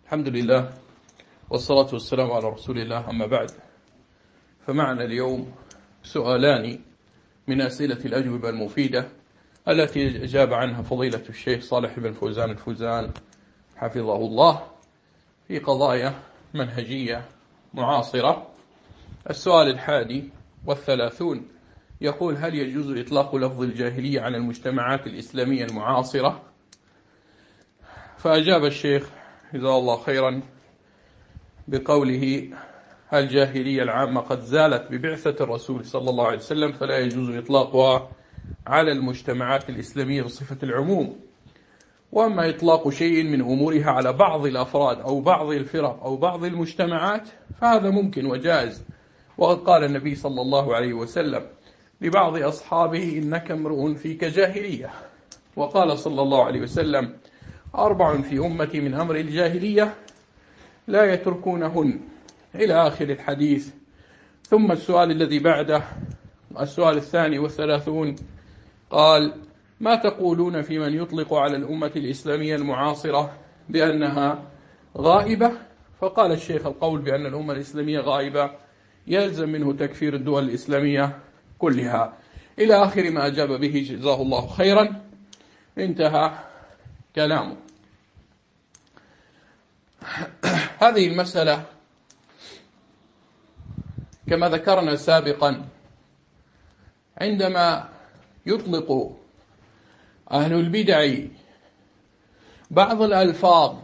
الحمد لله والصلاة والسلام على رسول الله، أما بعد. فمعنا اليوم سؤالان من أسئلة الأجوبة المفيدة التي أجاب عنها فضيلة الشيخ صالح بن فوزان الفوزان حفظه الله في قضايا منهجية معاصرة. السؤال 31 يقول: هل يجوز إطلاق لفظ الجاهلية على المجتمعات الإسلامية المعاصرة؟ فأجاب الشيخ جزاه الله خيرا بقوله: الجاهلية العامة قد زالت ببعثة الرسول صلى الله عليه وسلم، فلا يجوز إطلاقها على المجتمعات الإسلامية بصفة العموم. وأما إطلاق شيء من أمورها على بعض الأفراد أو بعض الفرق أو بعض المجتمعات فهذا ممكن وجائز. وقد قال النبي صلى الله عليه وسلم لبعض أصحابه: إنك امرؤ فيك جاهلية. وقال صلى الله عليه وسلم: 4 في أمتي من أمر الجاهلية لا يتركونهن، إلى آخر الحديث. ثم السؤال الذي بعده، السؤال 32، قال: ما تقولون في من يطلق على الأمة الإسلامية المعاصرة بأنها غائبة؟ فقال الشيخ: القول بأن الأمة الإسلامية غائبة يلزم منه تكفير الدول الإسلامية كلها، إلى آخر ما أجاب به جزاه الله خيرا. انتهى كلامه. هذه المسألة كما ذكرنا سابقا، عندما يطلق أهل البدع بعض الألفاظ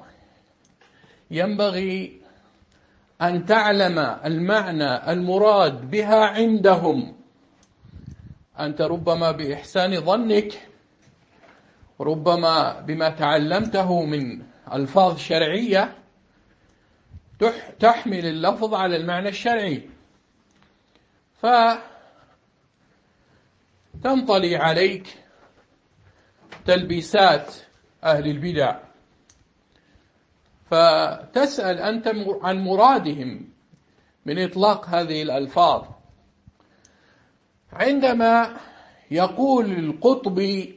ينبغي أن تعلم المعنى المراد بها عندهم. أنت ربما بإحسان ظنك، ربما بما تعلمته من ألفاظ شرعية تحمل اللفظ على المعنى الشرعي، فتنطلي عليك تلبيسات أهل البدع، فتسأل أنت عن مرادهم من إطلاق هذه الألفاظ. عندما يقول القطبي: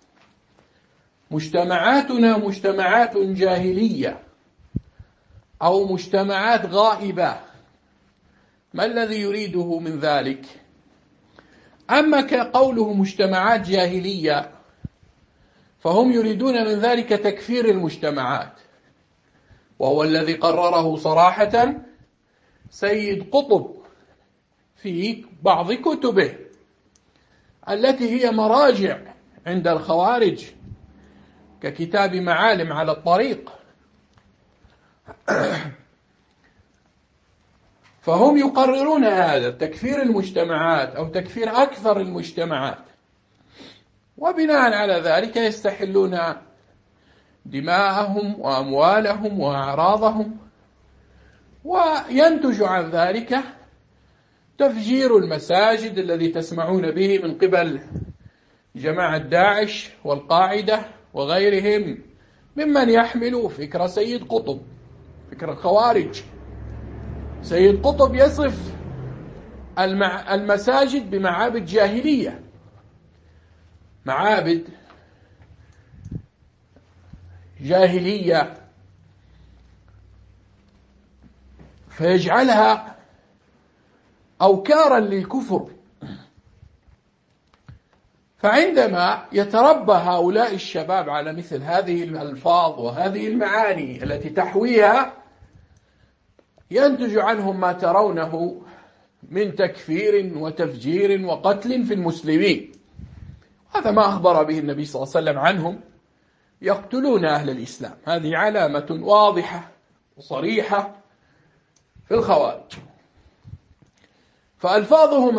مجتمعاتنا مجتمعات جاهلية أو مجتمعات غائبة، ما الذي يريده من ذلك؟ أما كقوله مجتمعات جاهلية فهم يريدون من ذلك تكفير المجتمعات، وهو الذي قرره صراحة سيد قطب في بعض كتبه التي هي مراجع عند الخوارج، ككتاب معالم على الطريق. فهم يقررون هذا تكفير المجتمعات أو تكفير أكثر المجتمعات، وبناء على ذلك يستحلون دماءهم وأموالهم وأعراضهم، وينتج عن ذلك تفجير المساجد الذي تسمعون به من قبل جماعة داعش والقاعدة وغيرهم ممن يحملوا فكر سيد قطب، فكر الخوارج. سيد قطب يصف المساجد بمعابد جاهلية، معابد جاهلية، فيجعلها أوكارا للكفر. فعندما يتربى هؤلاء الشباب على مثل هذه الألفاظ وهذه المعاني التي تحويها، ينتج عنهم ما ترونه من تكفير وتفجير وقتل في المسلمين. هذا ما أخبر به النبي صلى الله عليه وسلم عنهم: يقتلون أهل الإسلام. هذه علامة واضحة وصريحة في الخوارج. فألفاظهم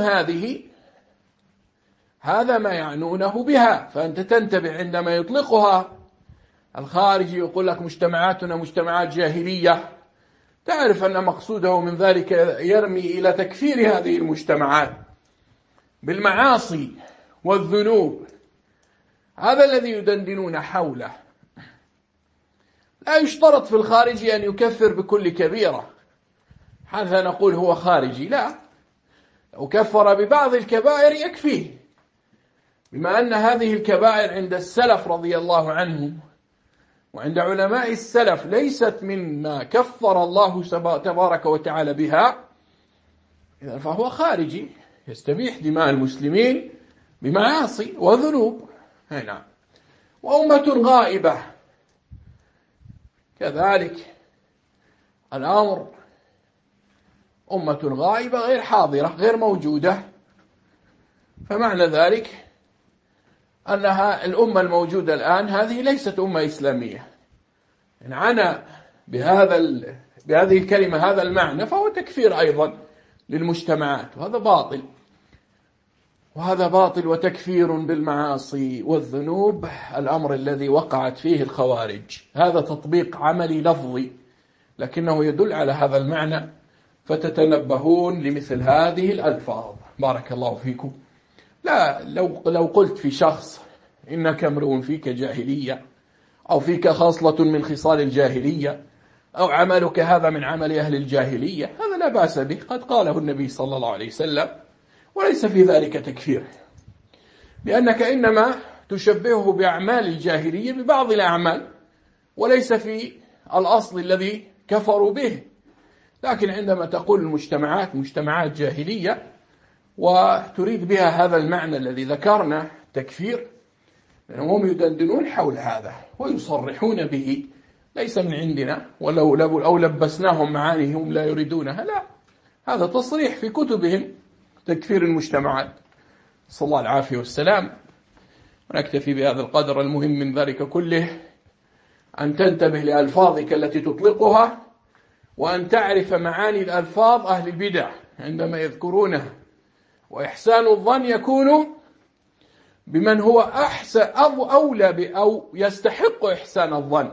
هذا ما يعنونه بها. فأنت تنتبه عندما يطلقها الخارجي يقول لك مجتمعاتنا مجتمعات جاهلية، تعرف أن مقصوده من ذلك يرمي إلى تكفير هذه المجتمعات بالمعاصي والذنوب. هذا الذي يدندنون حوله. لا يشترط في الخارجي أن يكفر بكل كبيرة حتى نقول هو خارجي، لا، لو كفر ببعض الكبائر يكفيه، بما أن هذه الكبائر عند السلف رضي الله عنهم وعند علماء السلف ليست مما كفر الله تبارك وتعالى بها، إذن فهو خارجي يستبيح دماء المسلمين بمعاصي وذنوب. نعم. وأمة غائبة كذلك الأمر، أمة غائبة غير حاضرة غير موجودة، فمعنى ذلك أنها الأمة الموجودة الآن هذه ليست أمة إسلامية. إن عنا بهذه الكلمة هذا المعنى فهو تكفير أيضا للمجتمعات، وهذا باطل، وهذا باطل وتكفير بالمعاصي والذنوب، الأمر الذي وقعت فيه الخوارج. هذا تطبيق عملي لفظي لكنه يدل على هذا المعنى، فتتنبهون لمثل هذه الألفاظ. بارك الله فيكم. لا، لو قلت في شخص إنك امرؤ فيك جاهلية، أو فيك خاصلة من خصال الجاهلية، أو عملك هذا من عمل أهل الجاهلية، هذا لا بأس به، قد قاله النبي صلى الله عليه وسلم، وليس في ذلك تكفير، لأنك إنما تشبهه بأعمال الجاهلية ببعض الأعمال، وليس في الأصل الذي كفروا به. لكن عندما تقول المجتمعات مجتمعات جاهلية وتريد بها هذا المعنى الذي ذكرنا تكفير، هم يدندنون حول هذا ويصرحون به، ليس من عندنا، أو لبسناهم معاني هم لا يريدونها، لا، هذا تصريح في كتبهم تكفير المجتمعات. صلى الله العافية والسلام. ونكتفي بهذا القدر. المهم من ذلك كله أن تنتبه لألفاظك التي تطلقها، وأن تعرف معاني الألفاظ أهل البدع عندما يذكرونها، وإحسان الظن يكون بمن هو أحسن أو أولى أو يستحق إحسان الظن.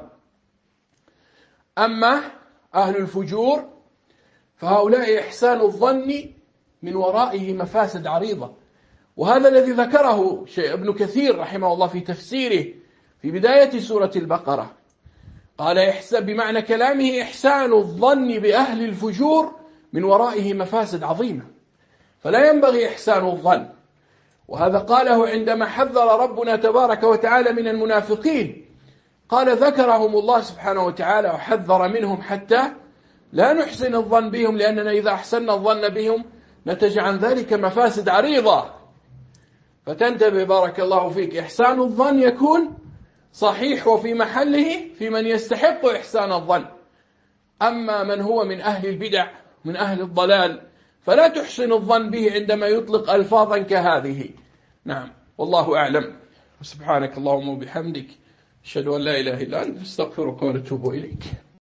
أما أهل الفجور فهؤلاء إحسان الظن من ورائه مفاسد عريضة، وهذا الذي ذكره ابن كثير رحمه الله في تفسيره في بداية سورة البقرة، قال بمعنى كلامه إحسان الظن بأهل الفجور من ورائه مفاسد عظيمة، فلا ينبغي إحسان الظن. وهذا قاله عندما حذر ربنا تبارك وتعالى من المنافقين، قال ذكرهم الله سبحانه وتعالى وحذر منهم حتى لا نحسن الظن بهم، لأننا إذا أحسننا الظن بهم نتج عن ذلك مفاسد عريضة. فتنتبه بارك الله فيك، إحسان الظن يكون صحيح وفي محله في من يستحق إحسان الظن. أما من هو من أهل البدع من أهل الضلال فلا تحسن الظن به عندما يطلق ألفاظا كهذه. نعم، والله أعلم. سبحانك اللهم وبحمدك، أشهد أن لا إله إلا أنت، أستغفرك وأتوب إليك.